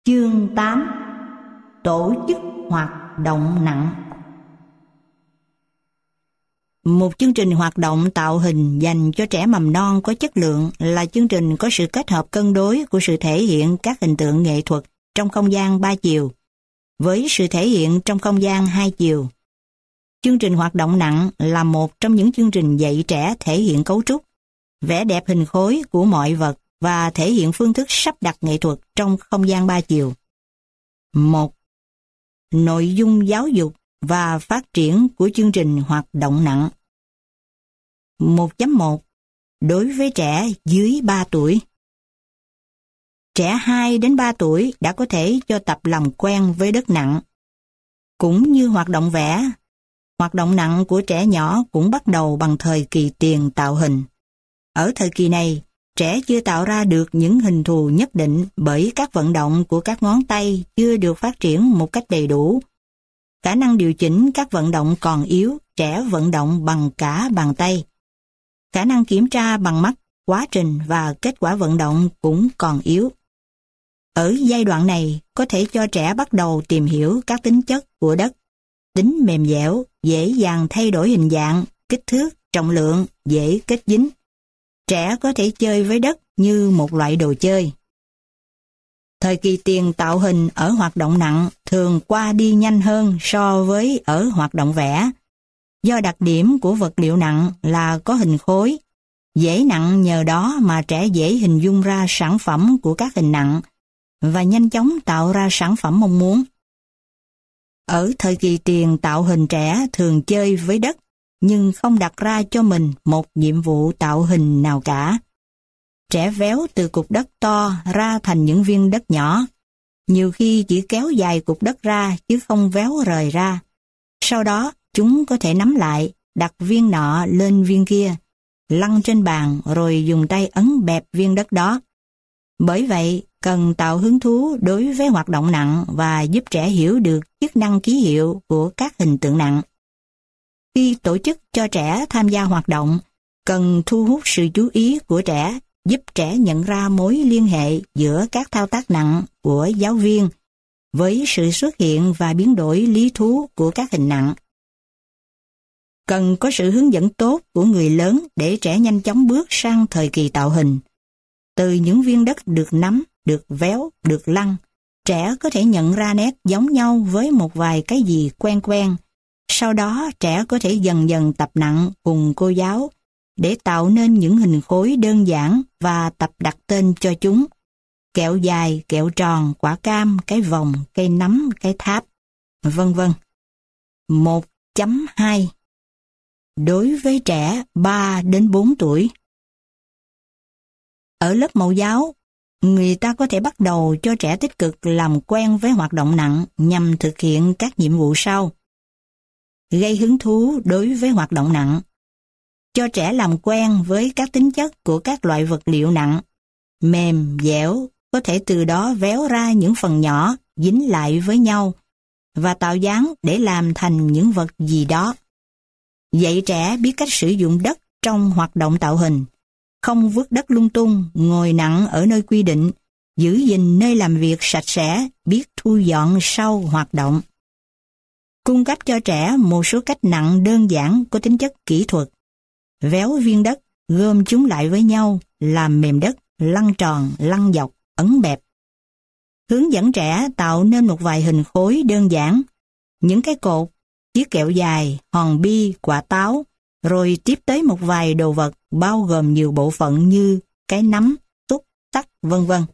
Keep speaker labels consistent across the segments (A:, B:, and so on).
A: Chương 8. Tổ chức hoạt động nặng. Một chương trình hoạt động tạo hình dành cho trẻ mầm non có chất lượng là chương trình có sự kết hợp cân đối của sự thể hiện các hình tượng nghệ thuật trong không gian 3 chiều với sự thể hiện trong không gian 2 chiều. Chương trình hoạt động nặng là một trong những chương trình dạy trẻ thể hiện cấu trúc, vẽ đẹp hình khối của mọi vật và thể hiện phương thức sắp đặt nghệ thuật trong không gian 3 chiều. 1. Nội dung giáo dục và phát triển của chương trình hoạt động nặng. 1.1. Đối với trẻ dưới 3 tuổi. Trẻ 2 đến 3 tuổi đã có thể cho tập làm quen với đất nặng. Cũng như hoạt động vẽ, hoạt động nặng của trẻ nhỏ cũng bắt đầu bằng thời kỳ tiền tạo hình. Ở thời kỳ này, trẻ chưa tạo ra được những hình thù nhất định bởi các vận động của các ngón tay chưa được phát triển một cách đầy đủ. Khả năng điều chỉnh các vận động còn yếu, trẻ vận động bằng cả bàn tay. Khả năng kiểm tra bằng mắt, quá trình và kết quả vận động cũng còn yếu. Ở giai đoạn này, có thể cho trẻ bắt đầu tìm hiểu các tính chất của đất, tính mềm dẻo, dễ dàng thay đổi hình dạng, kích thước, trọng lượng, dễ kết dính. Trẻ có thể chơi với đất như một loại đồ chơi. Thời kỳ tiền tạo hình ở hoạt động nặng thường qua đi nhanh hơn so với ở hoạt động vẽ. Do đặc điểm của vật liệu nặng là có hình khối, dễ nặng nhờ đó mà trẻ dễ hình dung ra sản phẩm của các hình nặng và nhanh chóng tạo ra sản phẩm mong muốn. Ở thời kỳ tiền tạo hình trẻ thường chơi với đất nhưng không đặt ra cho mình một nhiệm vụ tạo hình nào cả. Trẻ véo từ cục đất to ra thành những viên đất nhỏ, nhiều khi chỉ kéo dài cục đất ra chứ không véo rời ra. Sau đó, chúng có thể nắm lại, đặt viên nọ lên viên kia, lăn trên bàn rồi dùng tay ấn bẹp viên đất đó. Bởi vậy, cần tạo hứng thú đối với hoạt động nặng và giúp trẻ hiểu được chức năng ký hiệu của các hình tượng nặng. Khi tổ chức cho trẻ tham gia hoạt động, cần thu hút sự chú ý của trẻ, giúp trẻ nhận ra mối liên hệ giữa các thao tác nặng của giáo viên với sự xuất hiện và biến đổi lý thú của các hình nặng. Cần có sự hướng dẫn tốt của người lớn để trẻ nhanh chóng bước sang thời kỳ tạo hình. Từ những viên đất được nắm, được véo, được lăn, trẻ có thể nhận ra nét giống nhau với một vài cái gì quen quen. Sau đó trẻ có thể dần dần tập nặng cùng cô giáo để tạo nên những hình khối đơn giản và tập đặt tên cho chúng. Kẹo dài, kẹo tròn, quả cam, cái vòng, cây nắm, cái tháp, vân vân. 1.2. Đối với trẻ 3 đến 4 tuổi. Ở lớp mẫu giáo, người ta có thể bắt đầu cho trẻ tích cực làm quen với hoạt động nặng nhằm thực hiện các nhiệm vụ sau. Gây hứng thú đối với hoạt động nặng. Cho trẻ làm quen với các tính chất của các loại vật liệu nặng, mềm, dẻo, có thể từ đó véo ra những phần nhỏ, dính lại với nhau, và tạo dáng để làm thành những vật gì đó. Dạy trẻ biết cách sử dụng đất trong hoạt động tạo hình, không vứt đất lung tung, ngồi nặng ở nơi quy định, giữ gìn nơi làm việc sạch sẽ, biết thu dọn sau hoạt động. Cung cấp cho trẻ một số cách nặng đơn giản có tính chất kỹ thuật. Véo viên đất, gom chúng lại với nhau, làm mềm đất, lăn tròn, lăn dọc, ấn bẹp. Hướng dẫn trẻ tạo nên một vài hình khối đơn giản, những cái cột, chiếc kẹo dài, hòn bi, quả táo, rồi tiếp tới một vài đồ vật bao gồm nhiều bộ phận như cái nắm, túc, tắc, vân vân.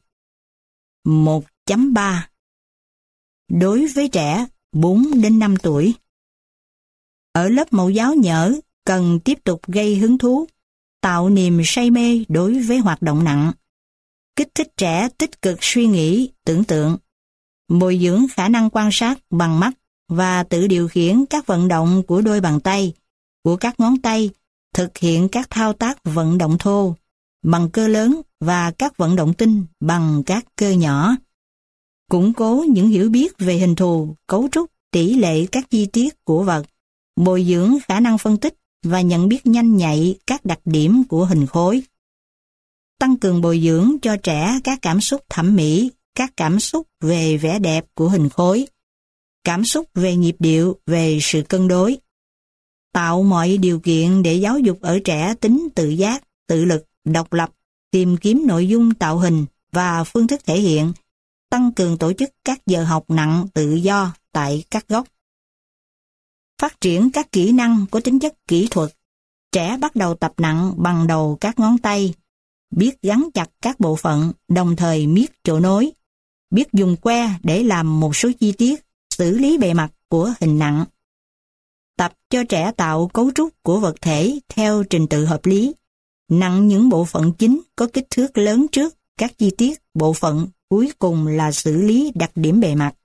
A: 1.3. Đối với trẻ 4 đến 5 tuổi. Ở lớp mẫu giáo nhỡ, cần tiếp tục gây hứng thú, tạo niềm say mê đối với hoạt động nặng, kích thích trẻ tích cực suy nghĩ, tưởng tượng, bồi dưỡng khả năng quan sát bằng mắt và tự điều khiển các vận động của đôi bàn tay, của các ngón tay, thực hiện các thao tác vận động thô bằng cơ lớn và các vận động tinh bằng các cơ nhỏ. Củng cố những hiểu biết về hình thù, cấu trúc, tỷ lệ các chi tiết của vật, bồi dưỡng khả năng phân tích và nhận biết nhanh nhạy các đặc điểm của hình khối. Tăng cường bồi dưỡng cho trẻ các cảm xúc thẩm mỹ, các cảm xúc về vẻ đẹp của hình khối, cảm xúc về nhịp điệu, về sự cân đối. Tạo mọi điều kiện để giáo dục ở trẻ tính tự giác, tự lực, độc lập, tìm kiếm nội dung tạo hình và phương thức thể hiện, tăng cường tổ chức các giờ học nặng tự do tại các góc. Phát triển các kỹ năng có tính chất kỹ thuật. Trẻ bắt đầu tập nặng bằng đầu các ngón tay, biết gắn chặt các bộ phận, đồng thời miết chỗ nối, biết dùng que để làm một số chi tiết, xử lý bề mặt của hình nặng. Tập cho trẻ tạo cấu trúc của vật thể theo trình tự hợp lý, nặng những bộ phận chính có kích thước lớn trước, các chi tiết, bộ phận cuối cùng là xử lý đặc điểm bề mặt.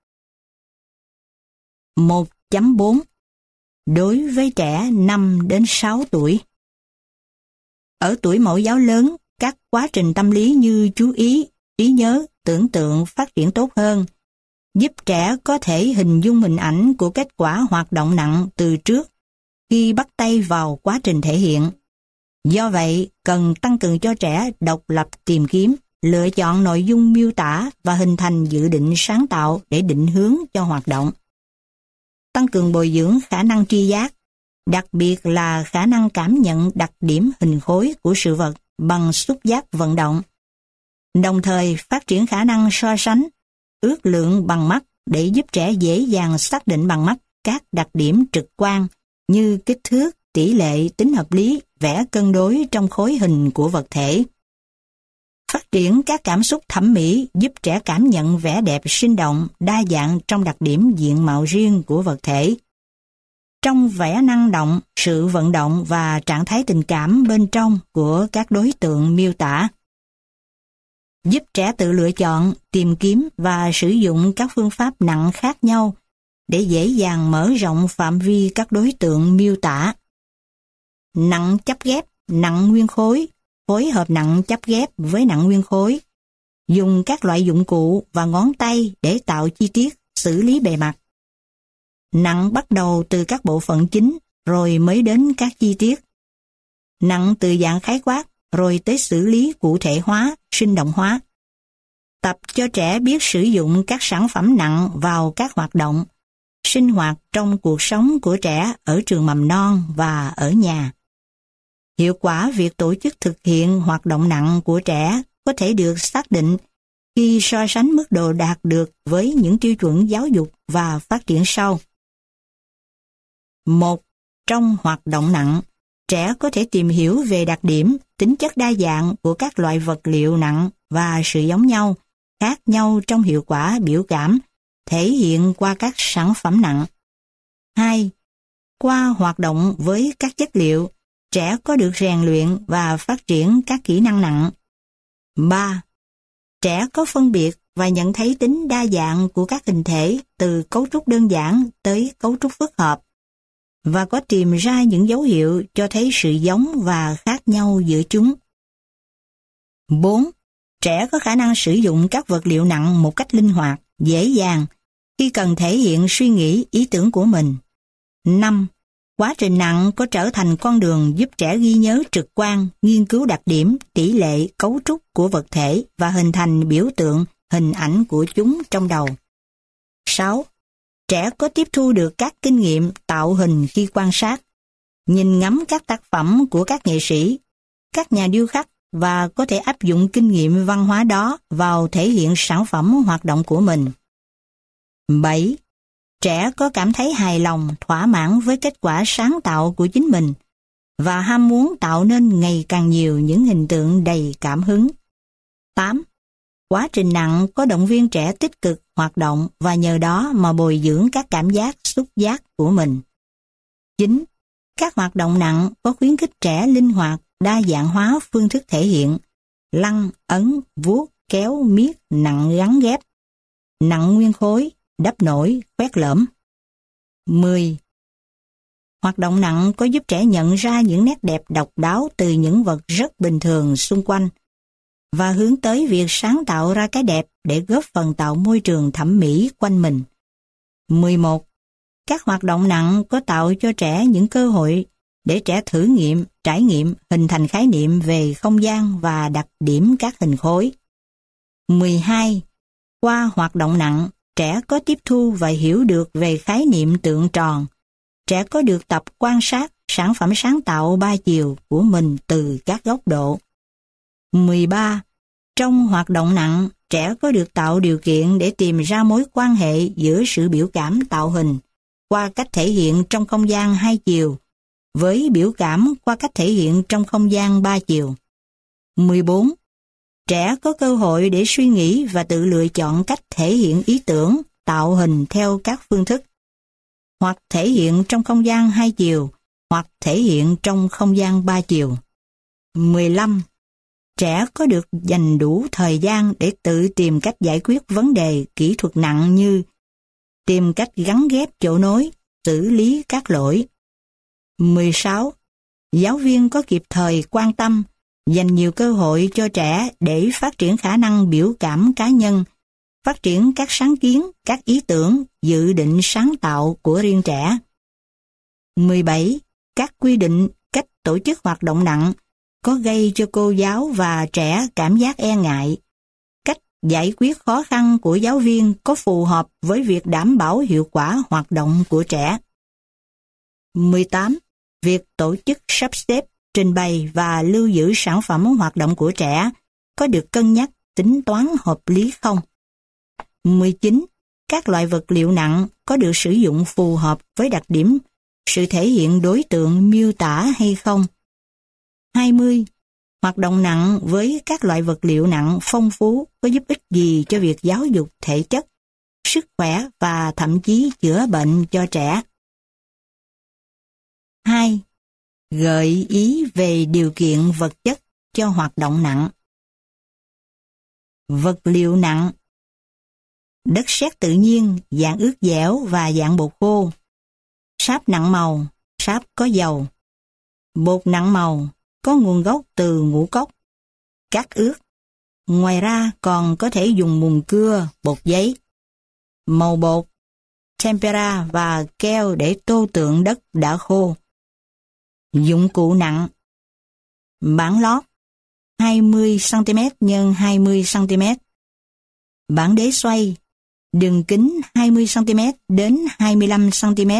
A: 1.4 Đối với trẻ 5 đến 6 tuổi. Ở tuổi mẫu giáo lớn, các quá trình tâm lý như chú ý, trí nhớ, tưởng tượng phát triển tốt hơn, giúp trẻ có thể hình dung hình ảnh của kết quả hoạt động nặng từ trước khi bắt tay vào quá trình thể hiện. Do vậy, cần tăng cường cho trẻ độc lập tìm kiếm, lựa chọn nội dung miêu tả và hình thành dự định sáng tạo để định hướng cho hoạt động. Tăng cường bồi dưỡng khả năng tri giác, đặc biệt là khả năng cảm nhận đặc điểm hình khối của sự vật bằng xúc giác vận động. Đồng thời phát triển khả năng so sánh, ước lượng bằng mắt để giúp trẻ dễ dàng xác định bằng mắt các đặc điểm trực quan như kích thước, tỷ lệ, tính hợp lý, vẽ cân đối trong khối hình của vật thể. Phát triển các cảm xúc thẩm mỹ giúp trẻ cảm nhận vẻ đẹp sinh động, đa dạng trong đặc điểm diện mạo riêng của vật thể. Trong vẻ năng động, sự vận động và trạng thái tình cảm bên trong của các đối tượng miêu tả. Giúp trẻ tự lựa chọn, tìm kiếm và sử dụng các phương pháp nặng khác nhau để dễ dàng mở rộng phạm vi các đối tượng miêu tả. Nặng chấp ghép, nặng nguyên khối, phối hợp nặng chấp ghép với nặng nguyên khối. Dùng các loại dụng cụ và ngón tay để tạo chi tiết, xử lý bề mặt. Nặng bắt đầu từ các bộ phận chính, rồi mới đến các chi tiết. Nặng từ dạng khái quát, rồi tới xử lý cụ thể hóa, sinh động hóa. Tập cho trẻ biết sử dụng các sản phẩm nặng vào các hoạt động, sinh hoạt trong cuộc sống của trẻ ở trường mầm non và ở nhà. Hiệu quả việc tổ chức thực hiện hoạt động nặng của trẻ có thể được xác định khi so sánh mức độ đạt được với những tiêu chuẩn giáo dục và phát triển sau. 1. Trong hoạt động nặng, trẻ có thể tìm hiểu về đặc điểm, tính chất đa dạng của các loại vật liệu nặng và sự giống nhau, khác nhau trong hiệu quả biểu cảm, thể hiện qua các sản phẩm nặng. 2. Qua hoạt động với các chất liệu, trẻ có được rèn luyện và phát triển các kỹ năng nặng. 3. Trẻ có phân biệt và nhận thấy tính đa dạng của các hình thể từ cấu trúc đơn giản tới cấu trúc phức hợp, và có tìm ra những dấu hiệu cho thấy sự giống và khác nhau giữa chúng. 4. Trẻ có khả năng sử dụng các vật liệu nặng một cách linh hoạt, dễ dàng, khi cần thể hiện suy nghĩ, ý tưởng của mình. 5. Quá trình nặng có trở thành con đường giúp trẻ ghi nhớ trực quan, nghiên cứu đặc điểm, tỷ lệ, cấu trúc của vật thể và hình thành biểu tượng, hình ảnh của chúng trong đầu. 6. Trẻ có tiếp thu được các kinh nghiệm tạo hình khi quan sát, nhìn ngắm các tác phẩm của các nghệ sĩ, các nhà điêu khắc và có thể áp dụng kinh nghiệm văn hóa đó vào thể hiện sản phẩm hoạt động của mình. 7. Trẻ có cảm thấy hài lòng, thỏa mãn với kết quả sáng tạo của chính mình và ham muốn tạo nên ngày càng nhiều những hình tượng đầy cảm hứng. 8. Quá trình nặng có động viên trẻ tích cực hoạt động và nhờ đó mà bồi dưỡng các cảm giác, xúc giác của mình. 9. Các hoạt động nặng có khuyến khích trẻ linh hoạt, đa dạng hóa phương thức thể hiện, lăn, ấn, vuốt, kéo, miết, nặng gắn ghép, nặng nguyên khối, đắp nổi, khoét lõm. 10. Hoạt động nặng có giúp trẻ nhận ra những nét đẹp độc đáo từ những vật rất bình thường xung quanh và hướng tới việc sáng tạo ra cái đẹp để góp phần tạo môi trường thẩm mỹ quanh mình. 11. Các hoạt động nặng có tạo cho trẻ những cơ hội để trẻ thử nghiệm, trải nghiệm, hình thành khái niệm về không gian và đặc điểm các hình khối. 12. Qua hoạt động nặng, trẻ có tiếp thu và hiểu được về khái niệm tượng tròn. Trẻ có được tập quan sát sản phẩm sáng tạo ba chiều của mình từ các góc độ. 13. Trong hoạt động nặng, trẻ có được tạo điều kiện để tìm ra mối quan hệ giữa sự biểu cảm tạo hình qua cách thể hiện trong không gian hai chiều với biểu cảm qua cách thể hiện trong không gian ba chiều. 14. Trẻ có cơ hội để suy nghĩ và tự lựa chọn cách thể hiện ý tưởng, tạo hình theo các phương thức, hoặc thể hiện trong không gian hai chiều, hoặc thể hiện trong không gian ba chiều. 15. Trẻ có được dành đủ thời gian để tự tìm cách giải quyết vấn đề kỹ thuật nặng như tìm cách gắn ghép chỗ nối, xử lý các lỗi. 16. Giáo viên có kịp thời quan tâm, dành nhiều cơ hội cho trẻ để phát triển khả năng biểu cảm cá nhân, phát triển các sáng kiến, các ý tưởng, dự định sáng tạo của riêng trẻ. 17. Các quy định cách tổ chức hoạt động nặng có gây cho cô giáo và trẻ cảm giác e ngại. Cách giải quyết khó khăn của giáo viên có phù hợp với việc đảm bảo hiệu quả hoạt động của trẻ. 18. Việc tổ chức sắp xếp, trình bày và lưu giữ sản phẩm hoạt động của trẻ có được cân nhắc, tính toán hợp lý không? 19. Các loại vật liệu nặng có được sử dụng phù hợp với đặc điểm, sự thể hiện đối tượng miêu tả hay không? 20. Hoạt động nặng với các loại vật liệu nặng phong phú có giúp ích gì cho việc giáo dục thể chất, sức khỏe và thậm chí chữa bệnh cho trẻ? 2. Gợi ý về điều kiện vật chất cho hoạt động nặng. Vật liệu nặng: đất sét tự nhiên, dạng ướt dẻo và dạng bột khô. Sáp nặng màu, sáp có dầu. Bột nặng màu, có nguồn gốc từ ngũ cốc. Cát ướt. Ngoài ra còn có thể dùng mùn cưa, bột giấy. Màu bột, tempera và keo để tô tượng đất đã khô. Dụng cụ nặng: bảng lót 20cm x 20cm, bảng đế xoay, đường kính 20cm đến 25cm,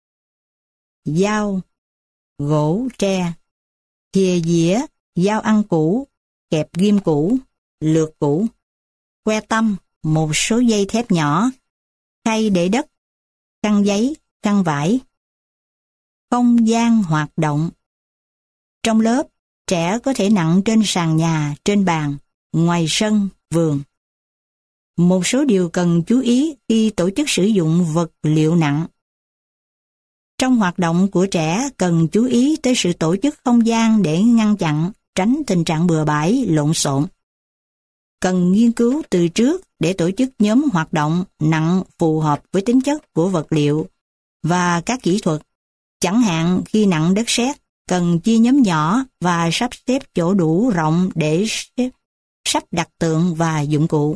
A: dao, gỗ, tre, thìa dĩa, dao ăn củ, kẹp ghim củ, lược củ, que tăm, một số dây thép nhỏ, khay để đất, khăn giấy, khăn vải. Không gian hoạt động: trong lớp, trẻ có thể nặng trên sàn nhà, trên bàn, ngoài sân, vườn. Một số điều cần chú ý khi tổ chức sử dụng vật liệu nặng. Trong hoạt động của trẻ cần chú ý tới sự tổ chức không gian để ngăn chặn, tránh tình trạng bừa bãi, lộn xộn. Cần nghiên cứu từ trước để tổ chức nhóm hoạt động nặng phù hợp với tính chất của vật liệu và các kỹ thuật. Chẳng hạn khi nặng đất sét, cần chia nhóm nhỏ và sắp xếp chỗ đủ rộng để sắp đặt tượng và dụng cụ.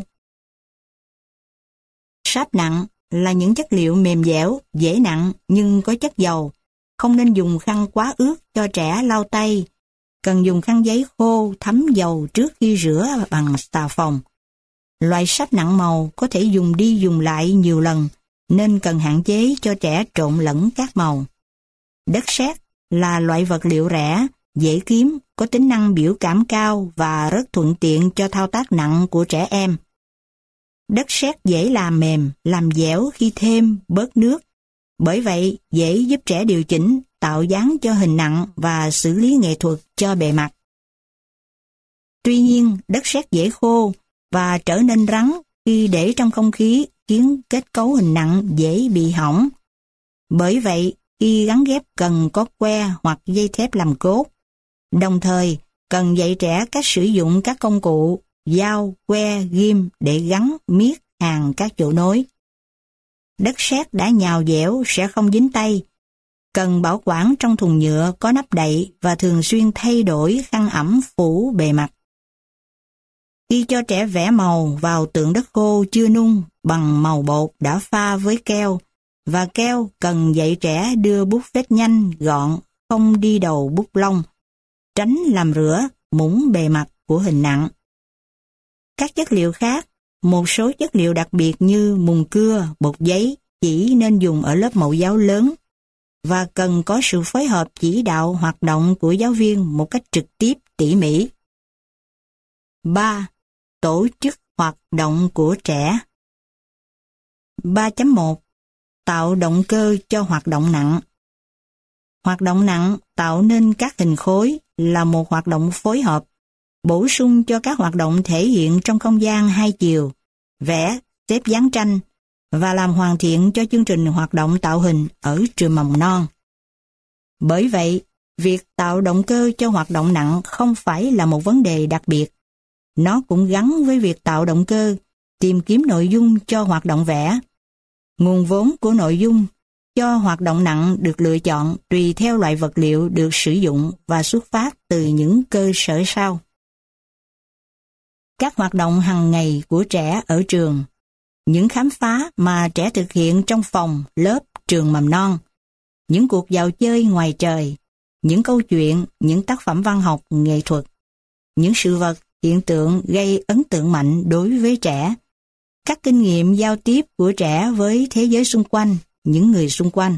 A: Sáp nặng là những chất liệu mềm dẻo, dễ nặng nhưng có chất dầu. Không nên dùng khăn quá ướt cho trẻ lau tay. Cần dùng khăn giấy khô thấm dầu trước khi rửa bằng xà phòng. Loại sáp nặng màu có thể dùng đi dùng lại nhiều lần, nên cần hạn chế cho trẻ trộn lẫn các màu. Đất sét là loại vật liệu rẻ, dễ kiếm, có tính năng biểu cảm cao và rất thuận tiện cho thao tác nặng của trẻ em. Đất sét dễ làm mềm, làm dẻo khi thêm, bớt nước. Bởi vậy, dễ giúp trẻ điều chỉnh, tạo dáng cho hình nặng và xử lý nghệ thuật cho bề mặt. Tuy nhiên, đất sét dễ khô và trở nên rắn khi để trong không khí, khiến kết cấu hình nặng dễ bị hỏng. Bởi vậy, khi gắn ghép cần có que hoặc dây thép làm cốt. Đồng thời, cần dạy trẻ cách sử dụng các công cụ, dao, que, ghim để gắn, miết, hàn các chỗ nối. Đất sét đã nhào dẻo sẽ không dính tay. Cần bảo quản trong thùng nhựa có nắp đậy và thường xuyên thay đổi khăn ẩm phủ bề mặt. Khi cho trẻ vẽ màu vào tượng đất khô chưa nung bằng màu bột đã pha với keo, và keo cần dạy trẻ đưa bút phết nhanh, gọn, không đi đầu bút lông, tránh làm rửa, mũng bề mặt của hình nặng. Các chất liệu khác, một số chất liệu đặc biệt như mùn cưa, bột giấy chỉ nên dùng ở lớp mẫu giáo lớn và cần có sự phối hợp chỉ đạo hoạt động của giáo viên một cách trực tiếp tỉ mỉ. 3. Tổ chức hoạt động của trẻ. 3.1 Tạo động cơ cho hoạt động nặng. Hoạt động nặng tạo nên các hình khối là một hoạt động phối hợp, bổ sung cho các hoạt động thể hiện trong không gian hai chiều, vẽ, xếp dáng tranh và làm hoàn thiện cho chương trình hoạt động tạo hình ở trường mầm non. Bởi vậy, việc tạo động cơ cho hoạt động nặng không phải là một vấn đề đặc biệt. Nó cũng gắn với việc tạo động cơ, tìm kiếm nội dung cho hoạt động vẽ. Nguồn vốn của nội dung cho hoạt động nặng được lựa chọn tùy theo loại vật liệu được sử dụng và xuất phát từ những cơ sở sau. Các hoạt động hàng ngày của trẻ ở trường, những khám phá mà trẻ thực hiện trong phòng, lớp, trường mầm non, những cuộc dạo chơi ngoài trời, những câu chuyện, những tác phẩm văn học, nghệ thuật, những sự vật, hiện tượng gây ấn tượng mạnh đối với trẻ, các kinh nghiệm giao tiếp của trẻ với thế giới xung quanh, những người xung quanh.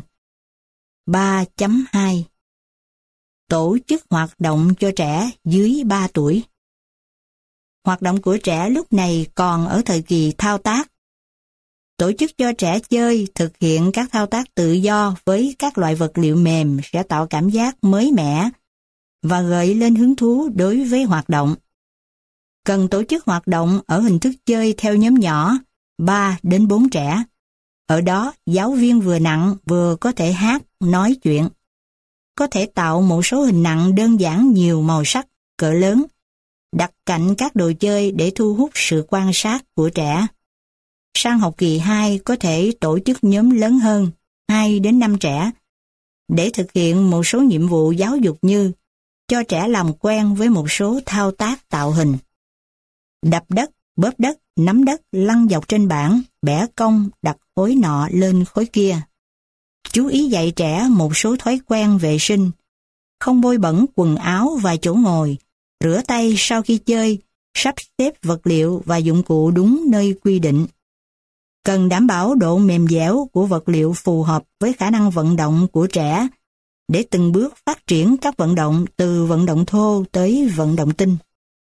A: 3.2 Tổ chức hoạt động cho trẻ dưới 3 tuổi. Hoạt động của trẻ lúc này còn ở thời kỳ thao tác. Tổ chức cho trẻ chơi, thực hiện các thao tác tự do với các loại vật liệu mềm sẽ tạo cảm giác mới mẻ và gợi lên hứng thú đối với hoạt động. Cần tổ chức hoạt động ở hình thức chơi theo nhóm nhỏ, 3 đến 4 trẻ. Ở đó, giáo viên vừa nặng vừa có thể hát, nói chuyện. Có thể tạo một số hình nặng đơn giản nhiều màu sắc, cỡ lớn, đặt cạnh các đồ chơi để thu hút sự quan sát của trẻ. Sang học kỳ 2 có thể tổ chức nhóm lớn hơn, 2 đến 5 trẻ, để thực hiện một số nhiệm vụ giáo dục như cho trẻ làm quen với một số thao tác tạo hình. Đập đất, bóp đất, nắm đất, lăn dọc trên bảng, bẻ cong, đặt khối nọ lên khối kia. Chú ý dạy trẻ một số thói quen vệ sinh, không bôi bẩn quần áo và chỗ ngồi, rửa tay sau khi chơi, sắp xếp vật liệu và dụng cụ đúng nơi quy định. Cần đảm bảo độ mềm dẻo của vật liệu phù hợp với khả năng vận động của trẻ để từng bước phát triển các vận động từ vận động thô tới vận động tinh.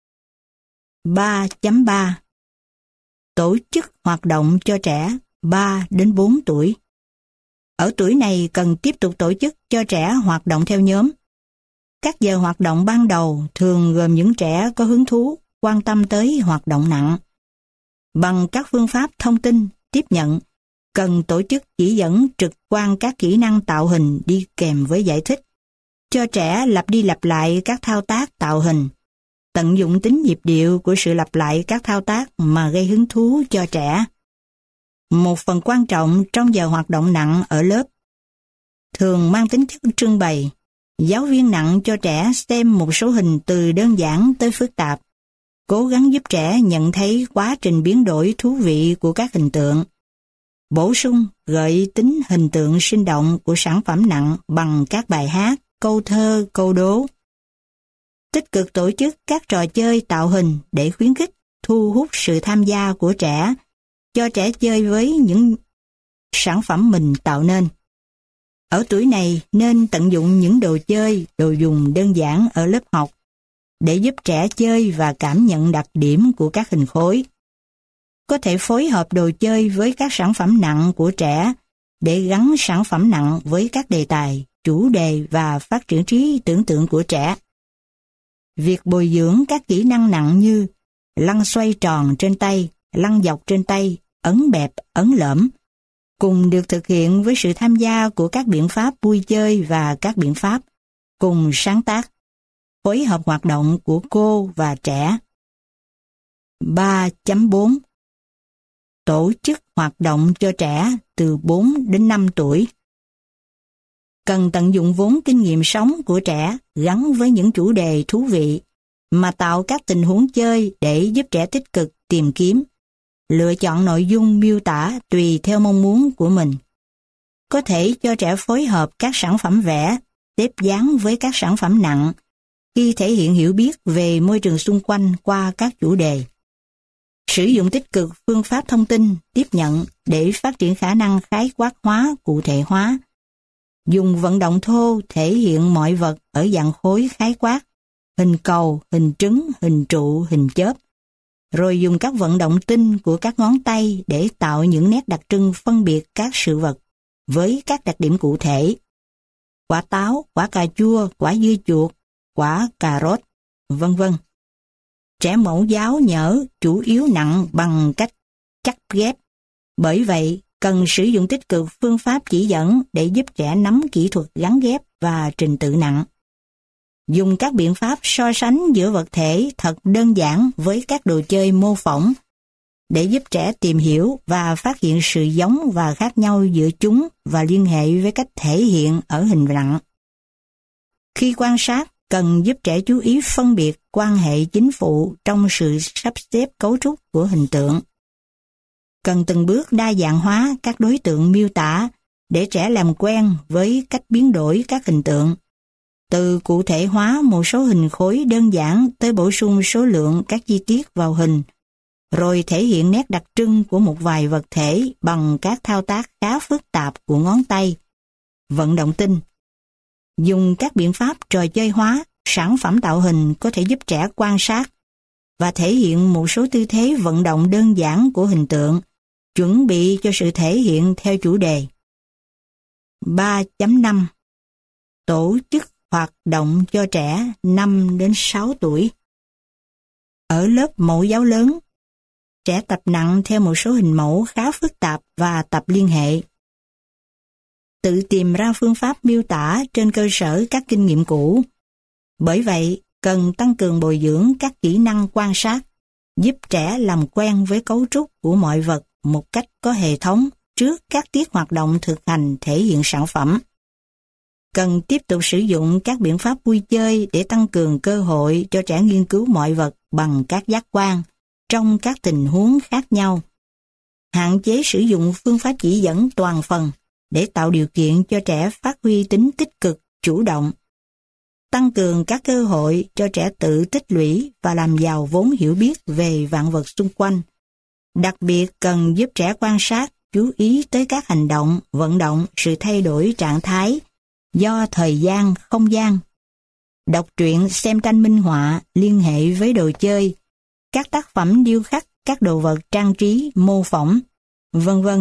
A: 3.3 Tổ chức hoạt động cho trẻ 3 đến 4 tuổi. Ở tuổi này cần tiếp tục tổ chức cho trẻ hoạt động theo nhóm. Các giờ hoạt động ban đầu thường gồm những trẻ có hứng thú, quan tâm tới hoạt động nặng. Bằng các phương pháp thông tin, tiếp nhận, cần tổ chức chỉ dẫn trực quan các kỹ năng tạo hình đi kèm với giải thích, cho trẻ lặp đi lặp lại các thao tác tạo hình, tận dụng tính nhịp điệu của sự lặp lại các thao tác mà gây hứng thú cho trẻ. Một phần quan trọng trong giờ hoạt động nặng ở lớp thường mang tính chất trưng bày. Giáo viên nặng cho trẻ xem một số hình từ đơn giản tới phức tạp, cố gắng giúp trẻ nhận thấy quá trình biến đổi thú vị của các hình tượng. Bổ sung, gợi tính hình tượng sinh động của sản phẩm nặng bằng các bài hát, câu thơ, câu đố. Tích cực tổ chức các trò chơi tạo hình để khuyến khích, thu hút sự tham gia của trẻ, cho trẻ chơi với những sản phẩm mình tạo nên. Ở tuổi này nên tận dụng những đồ chơi, đồ dùng đơn giản ở lớp học để giúp trẻ chơi và cảm nhận đặc điểm của các hình khối. Có thể phối hợp đồ chơi với các sản phẩm nặng của trẻ để gắn sản phẩm nặng với các đề tài, chủ đề và phát triển trí tưởng tượng của trẻ. Việc bồi dưỡng các kỹ năng nặng như lăn xoay tròn trên tay, lăn dọc trên tay, ấn bẹp, ấn lõm, cùng được thực hiện với sự tham gia của các biện pháp vui chơi và các biện pháp cùng sáng tác, phối hợp hoạt động của cô và trẻ. 3.4 Tổ chức hoạt động cho trẻ từ 4 đến 5 tuổi. Cần tận dụng vốn kinh nghiệm sống của trẻ gắn với những chủ đề thú vị mà tạo các tình huống chơi để giúp trẻ tích cực tìm kiếm, lựa chọn nội dung miêu tả tùy theo mong muốn của mình. Có thể cho trẻ phối hợp các sản phẩm vẽ, xếp dáng với các sản phẩm nặng khi thể hiện hiểu biết về môi trường xung quanh qua các chủ đề. Sử dụng tích cực phương pháp thông tin, tiếp nhận để phát triển khả năng khái quát hóa, cụ thể hóa. Dùng vận động thô thể hiện mọi vật ở dạng khối khái quát, hình cầu, hình trứng, hình trụ, hình chớp. Rồi dùng các vận động tinh của các ngón tay để tạo những nét đặc trưng phân biệt các sự vật với các đặc điểm cụ thể. Quả táo, quả cà chua, quả dưa chuột, quả cà rốt, vân vân. Trẻ mẫu giáo nhỡ chủ yếu nặng bằng cách chắt ghép. Bởi vậy, cần sử dụng tích cực phương pháp chỉ dẫn để giúp trẻ nắm kỹ thuật gắn ghép và trình tự nặng. Dùng các biện pháp so sánh giữa vật thể thật đơn giản với các đồ chơi mô phỏng để giúp trẻ tìm hiểu và phát hiện sự giống và khác nhau giữa chúng và liên hệ với cách thể hiện ở hình nặng. Khi quan sát, cần giúp trẻ chú ý phân biệt quan hệ chính phụ trong sự sắp xếp cấu trúc của hình tượng. Cần từng bước đa dạng hóa các đối tượng miêu tả để trẻ làm quen với cách biến đổi các hình tượng. Từ cụ thể hóa một số hình khối đơn giản tới bổ sung số lượng các chi tiết vào hình, rồi thể hiện nét đặc trưng của một vài vật thể bằng các thao tác khá phức tạp của ngón tay. Vận động tinh. Dùng các biện pháp trò chơi hóa, sản phẩm tạo hình có thể giúp trẻ quan sát và thể hiện một số tư thế vận động đơn giản của hình tượng, chuẩn bị cho sự thể hiện theo chủ đề. 3.5 Tổ chức hoạt động cho trẻ 5 đến 6 tuổi. Ở lớp mẫu giáo lớn, trẻ tập nặng theo một số hình mẫu khá phức tạp và tập liên hệ. Tự tìm ra phương pháp miêu tả trên cơ sở các kinh nghiệm cũ. Bởi vậy, cần tăng cường bồi dưỡng các kỹ năng quan sát, giúp trẻ làm quen với cấu trúc của mọi vật một cách có hệ thống trước các tiết hoạt động thực hành thể hiện sản phẩm. Cần tiếp tục sử dụng các biện pháp vui chơi để tăng cường cơ hội cho trẻ nghiên cứu mọi vật bằng các giác quan trong các tình huống khác nhau. Hạn chế sử dụng phương pháp chỉ dẫn toàn phần để tạo điều kiện cho trẻ phát huy tính tích cực, chủ động. Tăng cường các cơ hội cho trẻ tự tích lũy và làm giàu vốn hiểu biết về vạn vật xung quanh. Đặc biệt cần giúp trẻ quan sát, chú ý tới các hành động, vận động, sự thay đổi trạng thái do thời gian, không gian. Đọc truyện, xem tranh minh họa, liên hệ với đồ chơi, các tác phẩm điêu khắc, các đồ vật trang trí, mô phỏng, vân vân.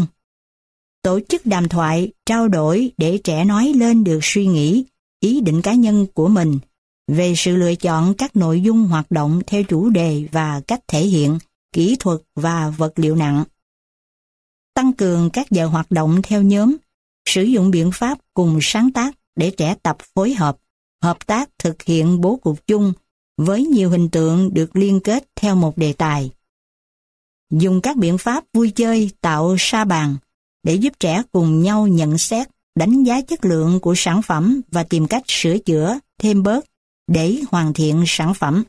A: Tổ chức đàm thoại, trao đổi để trẻ nói lên được suy nghĩ, ý định cá nhân của mình về sự lựa chọn các nội dung hoạt động theo chủ đề và cách thể hiện, kỹ thuật và vật liệu nặng. Tăng cường các giờ hoạt động theo nhóm, sử dụng biện pháp cùng sáng tác để trẻ tập phối hợp, hợp tác thực hiện bố cục chung với nhiều hình tượng được liên kết theo một đề tài. Dùng các biện pháp vui chơi tạo sa bàn để giúp trẻ cùng nhau nhận xét, đánh giá chất lượng của sản phẩm và tìm cách sửa chữa, thêm bớt để hoàn thiện sản phẩm.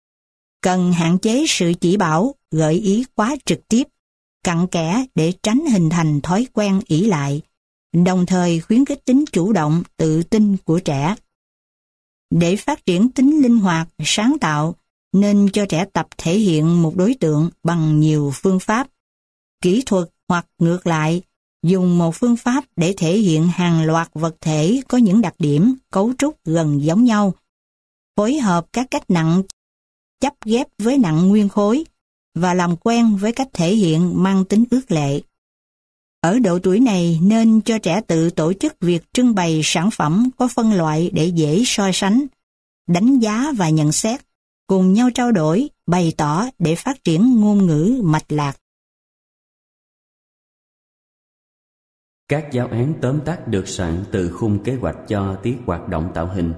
A: Cần hạn chế sự chỉ bảo, gợi ý quá trực tiếp, cặn kẽ để tránh hình thành thói quen ỷ lại, đồng thời khuyến khích tính chủ động, tự tin của trẻ. Để phát triển tính linh hoạt, sáng tạo, nên cho trẻ tập thể hiện một đối tượng bằng nhiều phương pháp, kỹ thuật hoặc ngược lại, dùng một phương pháp để thể hiện hàng loạt vật thể có những đặc điểm, cấu trúc gần giống nhau, phối hợp các cách nặng chấp ghép với nặng nguyên khối và làm quen với cách thể hiện mang tính ước lệ. Ở độ tuổi này nên cho trẻ tự tổ chức việc trưng bày sản phẩm có phân loại để dễ so sánh, đánh giá và nhận xét, cùng nhau trao đổi, bày tỏ để phát triển ngôn ngữ mạch lạc.
B: Các giáo án tóm tắt được soạn từ khung kế hoạch cho tiết hoạt động tạo hình.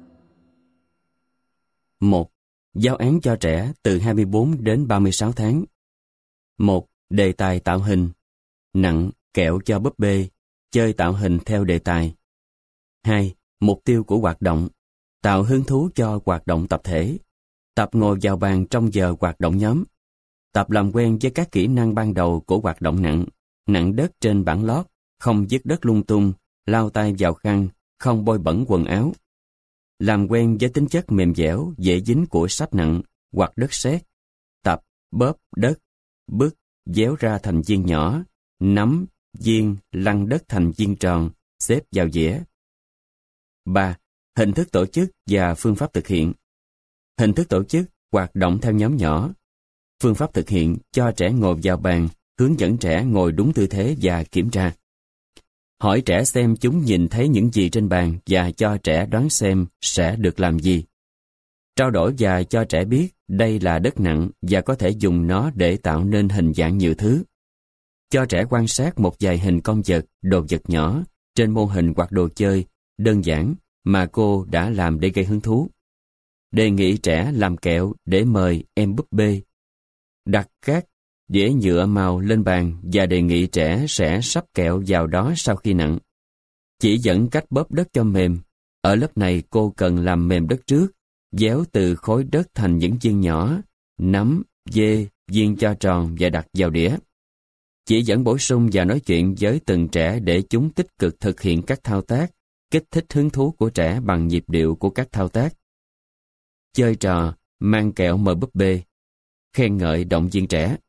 B: 1. Giáo án cho trẻ từ 24 đến 36 tháng. 1. Đề tài tạo hình. Nặng, kẹo cho búp bê, chơi tạo hình theo đề tài. 2. Mục tiêu của hoạt động. Tạo hứng thú cho hoạt động tập thể. Tập ngồi vào bàn trong giờ hoạt động nhóm. Tập làm quen với các kỹ năng ban đầu của hoạt động nặng. Nặng đất trên bảng lót, không dứt đất lung tung, lao tay vào khăn, không bôi bẩn quần áo. Làm quen với tính chất mềm dẻo, dễ dính của sáp nặng hoặc đất sét. Tập bóp đất, bứt, déo ra thành viên nhỏ, nắm, viên, lăn đất thành viên tròn, xếp vào dĩa. 3. Hình thức tổ chức và phương pháp thực hiện. Hình thức tổ chức, hoạt động theo nhóm nhỏ. Phương pháp thực hiện, cho trẻ ngồi vào bàn, hướng dẫn trẻ ngồi đúng tư thế và kiểm tra. Hỏi trẻ xem chúng nhìn thấy những gì trên bàn và cho trẻ đoán xem sẽ được làm gì. Trao đổi và cho trẻ biết đây là đất nặng và có thể dùng nó để tạo nên hình dạng nhiều thứ. Cho trẻ quan sát một vài hình con vật, đồ vật nhỏ trên mô hình hoặc đồ chơi đơn giản mà cô đã làm để gây hứng thú. Đề nghị trẻ làm kẹo để mời em búp bê. Đặt các đĩa nhựa màu lên bàn và đề nghị trẻ sẽ sắp kẹo vào đó sau khi nặn. Chỉ dẫn cách bóp đất cho mềm. Ở lớp này cô cần làm mềm đất trước, déo từ khối đất thành những viên nhỏ, nắm, dê, viên cho tròn và đặt vào đĩa. Chỉ dẫn bổ sung và nói chuyện với từng trẻ để chúng tích cực thực hiện các thao tác, kích thích hứng thú của trẻ bằng nhịp điệu của các thao tác. Chơi trò, mang kẹo mời búp bê, khen ngợi động viên trẻ.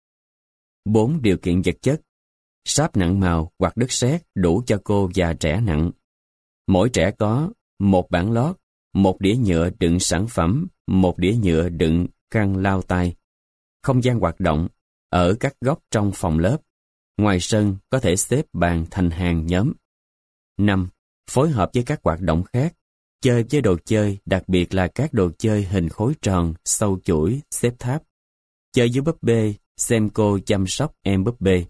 B: 4. Điều kiện vật chất. Sáp nặng màu hoặc đất sét đủ cho cô và trẻ nặng. Mỗi trẻ có một bảng lót, một đĩa nhựa đựng sản phẩm, một đĩa nhựa đựng khăn lau tay. Không gian hoạt động, ở các góc trong phòng lớp. Ngoài sân có thể xếp bàn thành hàng nhóm. 5. Phối hợp với các hoạt động khác. Chơi với đồ chơi, đặc biệt là các đồ chơi hình khối tròn, sâu chuỗi, xếp tháp. Chơi với búp bê, xem cô chăm sóc em búp bê.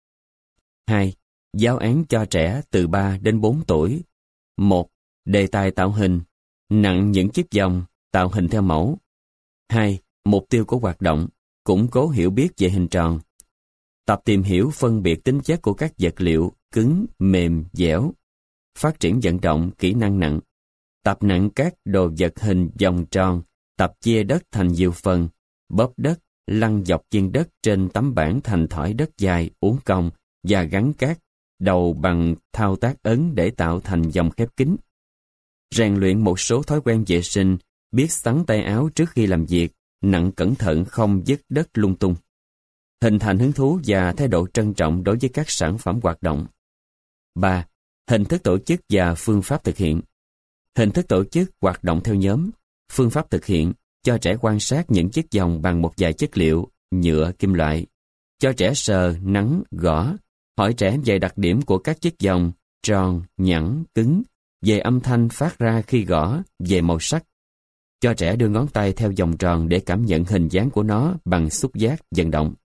B: 2. Giáo án cho trẻ từ 3 đến 4 tuổi. 1. Đề tài tạo hình. Nặn những chiếc vòng, tạo hình theo mẫu. 2. Mục tiêu của hoạt động. Củng cố hiểu biết về hình tròn. Tập tìm hiểu phân biệt tính chất của các vật liệu, cứng, mềm, dẻo. Phát triển vận động, kỹ năng nặng. Tập nặn các đồ vật hình vòng tròn, tập chia đất thành nhiều phần, bóp đất, lăn dọc viên đất trên tấm bảng thành thỏi đất dài, uốn cong và gắn các đầu bằng thao tác ấn để tạo thành vòng khép kín. Rèn luyện một số thói quen vệ sinh, biết xắn tay áo trước khi làm việc, nặn cẩn thận không vứt đất lung tung. Hình thành hứng thú và thái độ trân trọng đối với các sản phẩm hoạt động. 3. Hình thức tổ chức và phương pháp thực hiện. Hình thức tổ chức hoạt động theo nhóm. Phương pháp thực hiện, cho trẻ quan sát những chiếc vòng bằng một vài chất liệu, nhựa, kim loại. Cho trẻ sờ, nắn, gõ. Hỏi trẻ về đặc điểm của các chiếc vòng, tròn, nhẵn, cứng, về âm thanh phát ra khi gõ, về màu sắc. Cho trẻ đưa ngón tay theo vòng tròn để cảm nhận hình dáng của nó bằng xúc giác, vận động.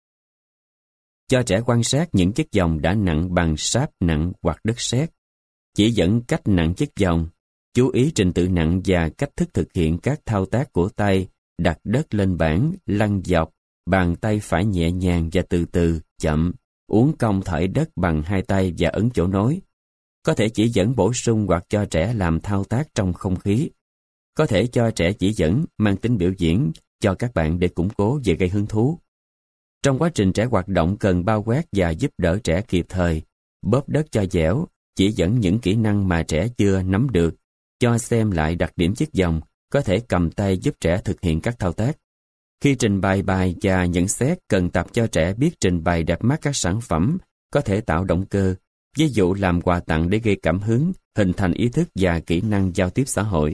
B: Cho trẻ quan sát những chiếc vòng đã nặn bằng sáp nặng hoặc đất sét. Chỉ dẫn cách nặn chiếc vòng, chú ý trình tự nặn và cách thức thực hiện các thao tác của tay, đặt đất lên bảng, lăn dọc, bàn tay phải nhẹ nhàng và từ từ, chậm, uốn cong thỏi đất bằng hai tay và ấn chỗ nối. Có thể chỉ dẫn bổ sung hoặc cho trẻ làm thao tác trong không khí. Có thể cho trẻ chỉ dẫn mang tính biểu diễn cho các bạn để củng cố và gây hứng thú. Trong quá trình trẻ hoạt động cần bao quát và giúp đỡ trẻ kịp thời, bóp đất cho dẻo, chỉ dẫn những kỹ năng mà trẻ chưa nắm được, cho xem lại đặc điểm chiếc vòng, có thể cầm tay giúp trẻ thực hiện các thao tác. Khi trình bày bài và nhận xét cần tập cho trẻ biết trình bày đẹp mắt các sản phẩm, có thể tạo động cơ, ví dụ làm quà tặng để gây cảm hứng, hình thành ý thức và kỹ năng giao tiếp xã hội.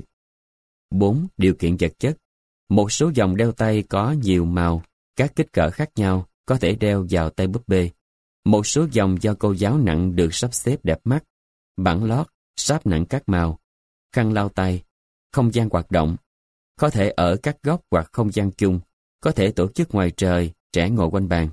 B: 4. Điều kiện vật chất. Một số vòng đeo tay có nhiều màu, các kích cỡ khác nhau, có thể đeo vào tay búp bê. Một số vòng do cô giáo nặn được sắp xếp đẹp mắt, bảng lót, sáp nặn các màu, khăn lau tay, không gian hoạt động. Có thể ở các góc hoặc không gian chung, có thể tổ chức ngoài trời, trẻ ngồi quanh bàn.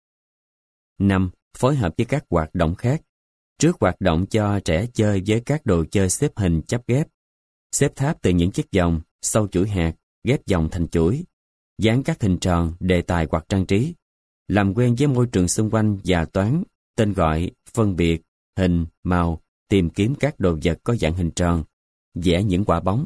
B: 5. Phối hợp với các hoạt động khác. Trước hoạt động cho trẻ chơi với các đồ chơi xếp hình chắp ghép, xếp tháp từ những chiếc vòng, sâu chuỗi hạt, ghép vòng thành chuỗi, dán các hình tròn, đề tài hoặc trang trí, làm quen với môi trường xung quanh và toán, tên gọi, phân biệt, hình, màu, tìm kiếm các đồ vật có dạng hình tròn, vẽ những quả bóng.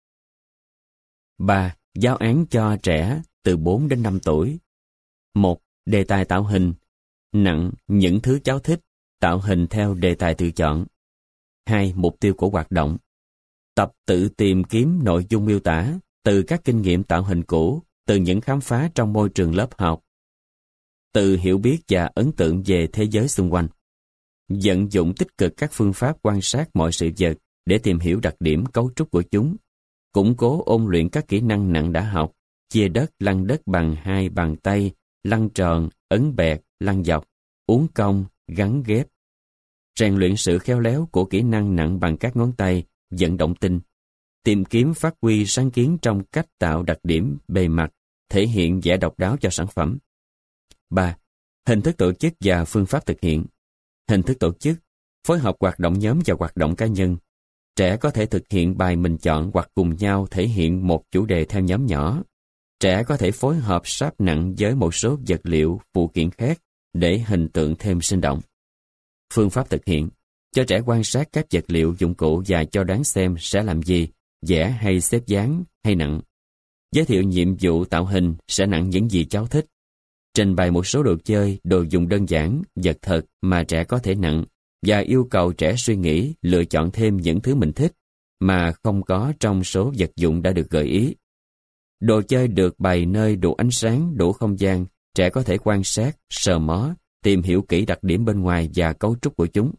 B: 3. Giáo án cho trẻ từ 4 đến 5 tuổi. 1. Đề tài tạo hình. Nặn những thứ cháu thích, tạo hình theo đề tài tự chọn. 2. Mục tiêu của hoạt động. Tập tự tìm kiếm nội dung miêu tả từ các kinh nghiệm tạo hình cũ, từ những khám phá trong môi trường lớp học. tự hiểu biết và ấn tượng về thế giới xung quanh. Vận dụng tích cực các phương pháp quan sát mọi sự vật để tìm hiểu đặc điểm cấu trúc của chúng. Củng cố ôn luyện các kỹ năng nặng đã học, chia đất, lăn đất bằng 2 bàn tay, lăn tròn, ấn bẹt, lăn dọc, uốn cong, gắn ghép. Rèn luyện sự khéo léo của kỹ năng nặng bằng các ngón tay, vận động tinh. Tìm kiếm phát huy sáng kiến trong cách tạo đặc điểm bề mặt, thể hiện vẻ độc đáo cho sản phẩm. 3. Hình thức tổ chức và phương pháp thực hiện. Hình thức tổ chức, phối hợp hoạt động nhóm và hoạt động cá nhân. Trẻ có thể thực hiện bài mình chọn hoặc cùng nhau thể hiện một chủ đề theo nhóm nhỏ. Trẻ có thể phối hợp sáp nặng với một số vật liệu, phụ kiện khác để hình tượng thêm sinh động. Phương pháp thực hiện, cho trẻ quan sát các vật liệu, dụng cụ và cho đoán xem sẽ làm gì, vẽ hay xếp dáng hay nặng. Giới thiệu nhiệm vụ tạo hình sẽ nặng những gì cháu thích. Trình bày một số đồ chơi, đồ dùng đơn giản, vật thật mà trẻ có thể nặng và yêu cầu trẻ suy nghĩ, lựa chọn thêm những thứ mình thích mà không có trong số vật dụng đã được gợi ý. Đồ chơi được bày nơi đủ ánh sáng, đủ không gian, trẻ có thể quan sát, sờ mó, tìm hiểu kỹ đặc điểm bên ngoài và cấu trúc của chúng.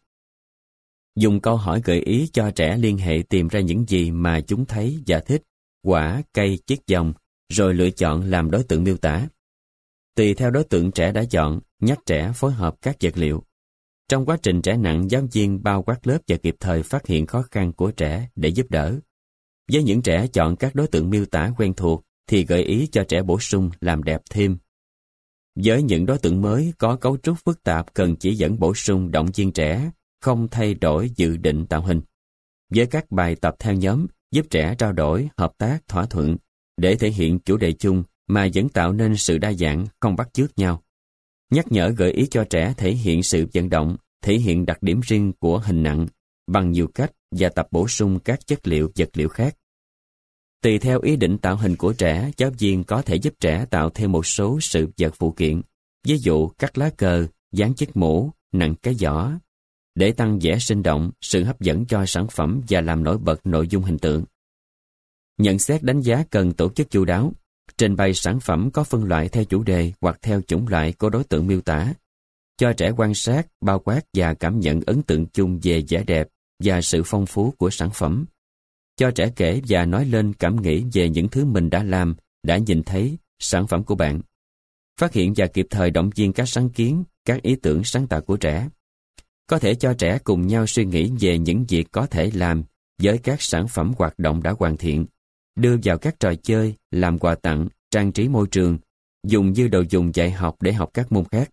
B: Dùng câu hỏi gợi ý cho trẻ liên hệ tìm ra những gì mà chúng thấy và thích, quả, cây, chiếc vòng, rồi lựa chọn làm đối tượng miêu tả. Tùy theo đối tượng trẻ đã chọn, nhắc trẻ phối hợp các vật liệu. Trong quá trình trẻ nặng, giáo viên bao quát lớp và kịp thời phát hiện khó khăn của trẻ để giúp đỡ. Với những trẻ chọn các đối tượng miêu tả quen thuộc, thì gợi ý cho trẻ bổ sung làm đẹp thêm. Với những đối tượng mới có cấu trúc phức tạp cần chỉ dẫn bổ sung động viên trẻ, không thay đổi dự định tạo hình. Với các bài tập theo nhóm, giúp trẻ trao đổi, hợp tác, thỏa thuận, để thể hiện chủ đề chung mà vẫn tạo nên sự đa dạng, không bắt chước nhau. Nhắc nhở gợi ý cho trẻ thể hiện sự vận động, thể hiện đặc điểm riêng của hình nặng, bằng nhiều cách và tập bổ sung các chất liệu, vật liệu khác. Tùy theo ý định tạo hình của trẻ, giáo viên có thể giúp trẻ tạo thêm một số sự vật phụ kiện, ví dụ cắt lá cờ, dán chiếc mũ, nặng cái giỏ, để tăng vẻ sinh động, sự hấp dẫn cho sản phẩm và làm nổi bật nội dung hình tượng. Nhận xét đánh giá cần tổ chức chu đáo. Trình bày sản phẩm có phân loại theo chủ đề hoặc theo chủng loại của đối tượng miêu tả. Cho trẻ quan sát, bao quát và cảm nhận ấn tượng chung về vẻ đẹp và sự phong phú của sản phẩm. Cho trẻ kể và nói lên cảm nghĩ về những thứ mình đã làm, đã nhìn thấy, sản phẩm của bạn. Phát hiện và kịp thời động viên các sáng kiến, các ý tưởng sáng tạo của trẻ. Có thể cho trẻ cùng nhau suy nghĩ về những việc có thể làm với các sản phẩm hoạt động đã hoàn thiện, đưa vào các trò chơi, làm quà tặng, trang trí môi trường, dùng như đồ dùng dạy học để học các môn khác.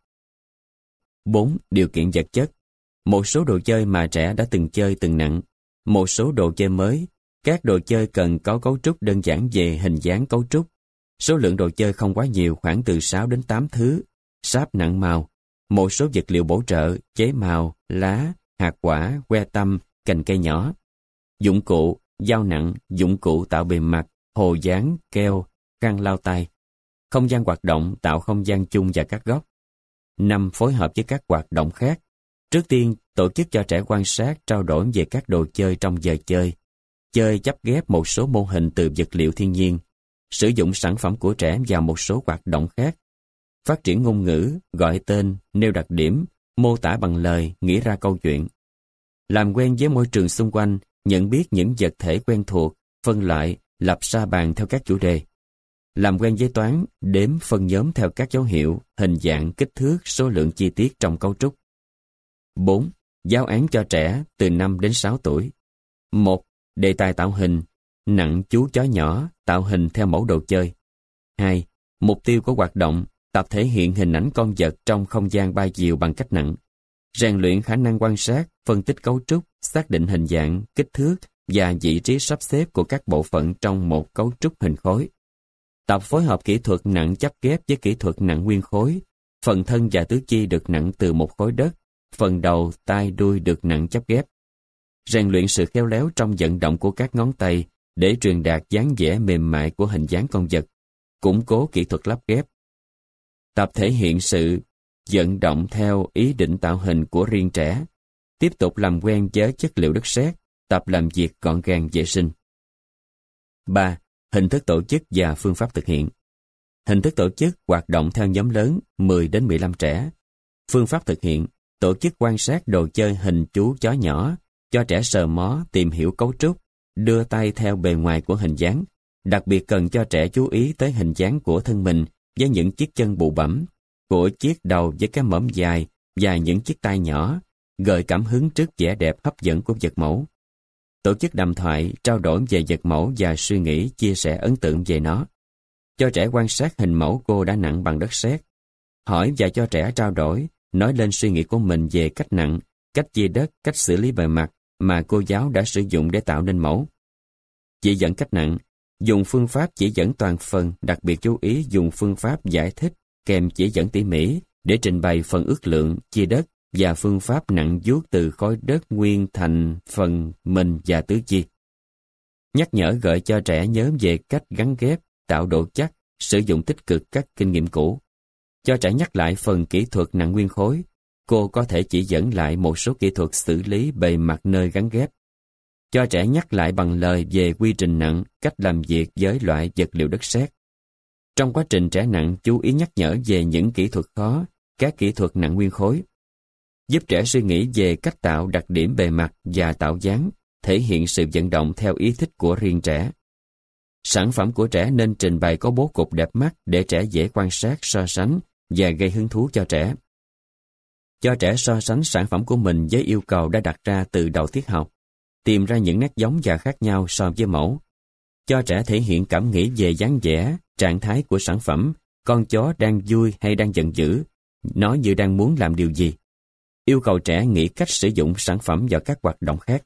B: 4. Điều kiện vật chất. Một số đồ chơi mà trẻ đã từng chơi từng nặng. Một số đồ chơi mới. Các đồ chơi cần có cấu trúc đơn giản về hình dáng cấu trúc. Số lượng đồ chơi không quá nhiều, khoảng từ 6 đến 8 thứ. Sáp nặng màu. Một số vật liệu bổ trợ, chế màu, lá, hạt quả, que tăm, cành cây nhỏ. Dụng cụ, dao nặng, dụng cụ tạo bề mặt, hồ dán, keo, khăn lau tay. Không gian hoạt động tạo không gian chung và các góc. 5. Phối hợp với các hoạt động khác. Trước tiên, tổ chức cho trẻ quan sát, trao đổi về các đồ chơi trong giờ chơi. Chơi chắp ghép một số mô hình từ vật liệu thiên nhiên. Sử dụng sản phẩm của trẻ vào một số hoạt động khác. Phát triển ngôn ngữ, gọi tên, nêu đặc điểm, mô tả bằng lời, nghĩ ra câu chuyện. Làm quen với môi trường xung quanh, nhận biết những vật thể quen thuộc, phân loại, lập sa bàn theo các chủ đề. Làm quen với toán, đếm, phân nhóm theo các dấu hiệu, hình dạng, kích thước, số lượng chi tiết trong cấu trúc. 4. Giáo án cho trẻ từ 5 đến 6 tuổi. 1. Đề tài tạo hình, nặng chú chó nhỏ, tạo hình theo mẫu đồ chơi. 2. Mục tiêu của hoạt động, tập thể hiện hình ảnh con vật trong không gian ba chiều bằng cách nặng. Rèn luyện khả năng quan sát, phân tích cấu trúc, xác định hình dạng, kích thước và vị trí sắp xếp của các bộ phận trong một cấu trúc hình khối. Tập phối hợp kỹ thuật nặng chắp ghép với kỹ thuật nặng nguyên khối. Phần thân và tứ chi được nặng từ một khối đất, phần đầu, tai, đuôi được nặng chắp ghép. Rèn luyện sự khéo léo trong vận động của các ngón tay để truyền đạt dáng vẻ mềm mại của hình dáng con vật, củng cố kỹ thuật lắp ghép. Tập thể hiện sự vận động theo ý định tạo hình của riêng trẻ. Tiếp tục làm quen với chất liệu đất sét, tập làm việc gọn gàng vệ sinh. 3. Hình thức tổ chức và phương pháp thực hiện. Hình thức tổ chức hoạt động theo nhóm lớn 10 đến 15 trẻ. Phương pháp thực hiện: tổ chức quan sát đồ chơi hình chú chó nhỏ, cho trẻ sờ mó, tìm hiểu cấu trúc, đưa tay theo bề ngoài của hình dáng. Đặc biệt cần cho trẻ chú ý tới hình dáng của thân mình với những chiếc chân bụ bẫm, của chiếc đầu với cái mõm dài và những chiếc tai nhỏ, gợi cảm hứng trước vẻ đẹp hấp dẫn của vật mẫu. Tổ chức đàm thoại, trao đổi về vật mẫu và suy nghĩ, chia sẻ ấn tượng về nó. Cho trẻ quan sát hình mẫu cô đã nặn bằng đất sét. Hỏi và cho trẻ trao đổi, nói lên suy nghĩ của mình về cách nặn, cách chia đất, cách xử lý bề mặt mà cô giáo đã sử dụng để tạo nên mẫu. Chỉ dẫn cách nặn, dùng phương pháp chỉ dẫn toàn phần, đặc biệt chú ý dùng phương pháp giải thích kèm chỉ dẫn tỉ mỉ để trình bày phần ước lượng, chia đất và phương pháp nặn vuốt từ khối đất nguyên thành phần mình và tứ chi. Nhắc nhở gợi cho trẻ nhớ về cách gắn ghép, tạo độ chắc, sử dụng tích cực các kinh nghiệm cũ. Cho trẻ nhắc lại phần kỹ thuật nặn nguyên khối, cô có thể chỉ dẫn lại một số kỹ thuật xử lý bề mặt nơi gắn ghép. Cho trẻ nhắc lại bằng lời về quy trình nặn, cách làm việc với loại vật liệu đất sét. Trong quá trình trẻ nặn, chú ý nhắc nhở về những kỹ thuật khó, các kỹ thuật nặn nguyên khối. Giúp trẻ suy nghĩ về cách tạo đặc điểm bề mặt và tạo dáng, thể hiện sự vận động theo ý thích của riêng trẻ. Sản phẩm của trẻ nên trình bày có bố cục đẹp mắt để trẻ dễ quan sát, so sánh và gây hứng thú cho trẻ. Cho trẻ so sánh sản phẩm của mình với yêu cầu đã đặt ra từ đầu tiết học, tìm ra những nét giống và khác nhau so với mẫu. Cho trẻ thể hiện cảm nghĩ về dáng vẻ, trạng thái của sản phẩm, con chó đang vui hay đang giận dữ, nó như đang muốn làm điều gì. Yêu cầu trẻ nghĩ cách sử dụng sản phẩm vào các hoạt động khác.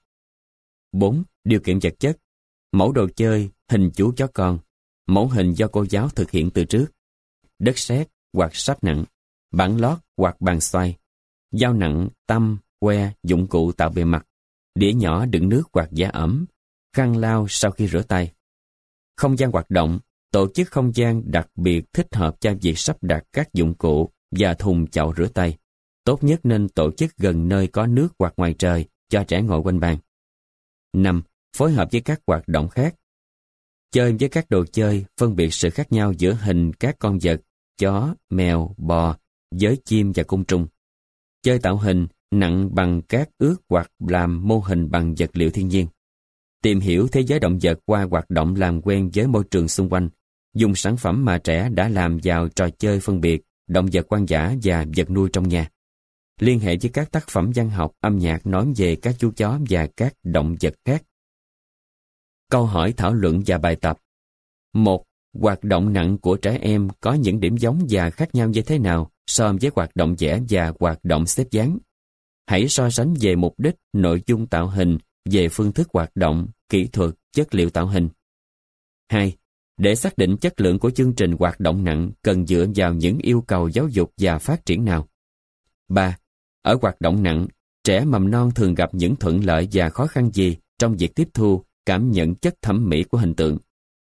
B: 4. Điều kiện vật chất. Mẫu đồ chơi, hình chú chó con. Mẫu hình do cô giáo thực hiện từ trước. Đất sét hoặc sáp nặng. Bảng lót hoặc bàn xoay. Dao nặng, tăm, que, dụng cụ tạo bề mặt. Đĩa nhỏ đựng nước hoặc giã ẩm. Khăn lau sau khi rửa tay. Không gian hoạt động. Tổ chức không gian đặc biệt thích hợp cho việc sắp đặt các dụng cụ và thùng chậu rửa tay. Tốt nhất nên tổ chức gần nơi có nước hoặc ngoài trời cho trẻ ngồi quanh bàn. 5. Phối hợp với các hoạt động khác. Chơi với các đồ chơi, phân biệt sự khác nhau giữa hình các con vật, chó, mèo, bò, với chim và côn trùng. Chơi tạo hình, nặn bằng cát ướt hoặc làm mô hình bằng vật liệu thiên nhiên. Tìm hiểu thế giới động vật qua hoạt động làm quen với môi trường xung quanh. Dùng sản phẩm mà trẻ đã làm vào trò chơi phân biệt động vật hoang dã và vật nuôi trong nhà. Liên hệ với các tác phẩm văn học, âm nhạc nói về các chú chó và các động vật khác. Câu hỏi thảo luận và bài tập. 1. Hoạt động nặng của trẻ em có những điểm giống và khác nhau như thế nào so với hoạt động vẽ và hoạt động xếp dáng? Hãy so sánh về mục đích, nội dung tạo hình, về phương thức hoạt động, kỹ thuật, chất liệu tạo hình. 2. Để xác định chất lượng của chương trình hoạt động nặng cần dựa vào những yêu cầu giáo dục và phát triển nào? 3. Ở hoạt động nặng, trẻ mầm non thường gặp những thuận lợi và khó khăn gì trong việc tiếp thu, cảm nhận chất thẩm mỹ của hình tượng?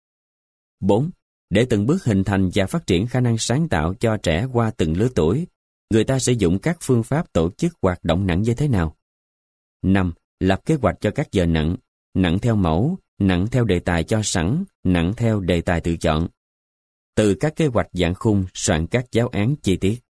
B: 4. Để từng bước hình thành và phát triển khả năng sáng tạo cho trẻ qua từng lứa tuổi, người ta sử dụng các phương pháp tổ chức hoạt động nặng như thế nào? 5. Lập kế hoạch cho các giờ nặng, nặng theo mẫu, nặng theo đề tài cho sẵn, nặng theo đề tài tự chọn. Từ các kế hoạch dạng khung soạn các giáo án chi tiết.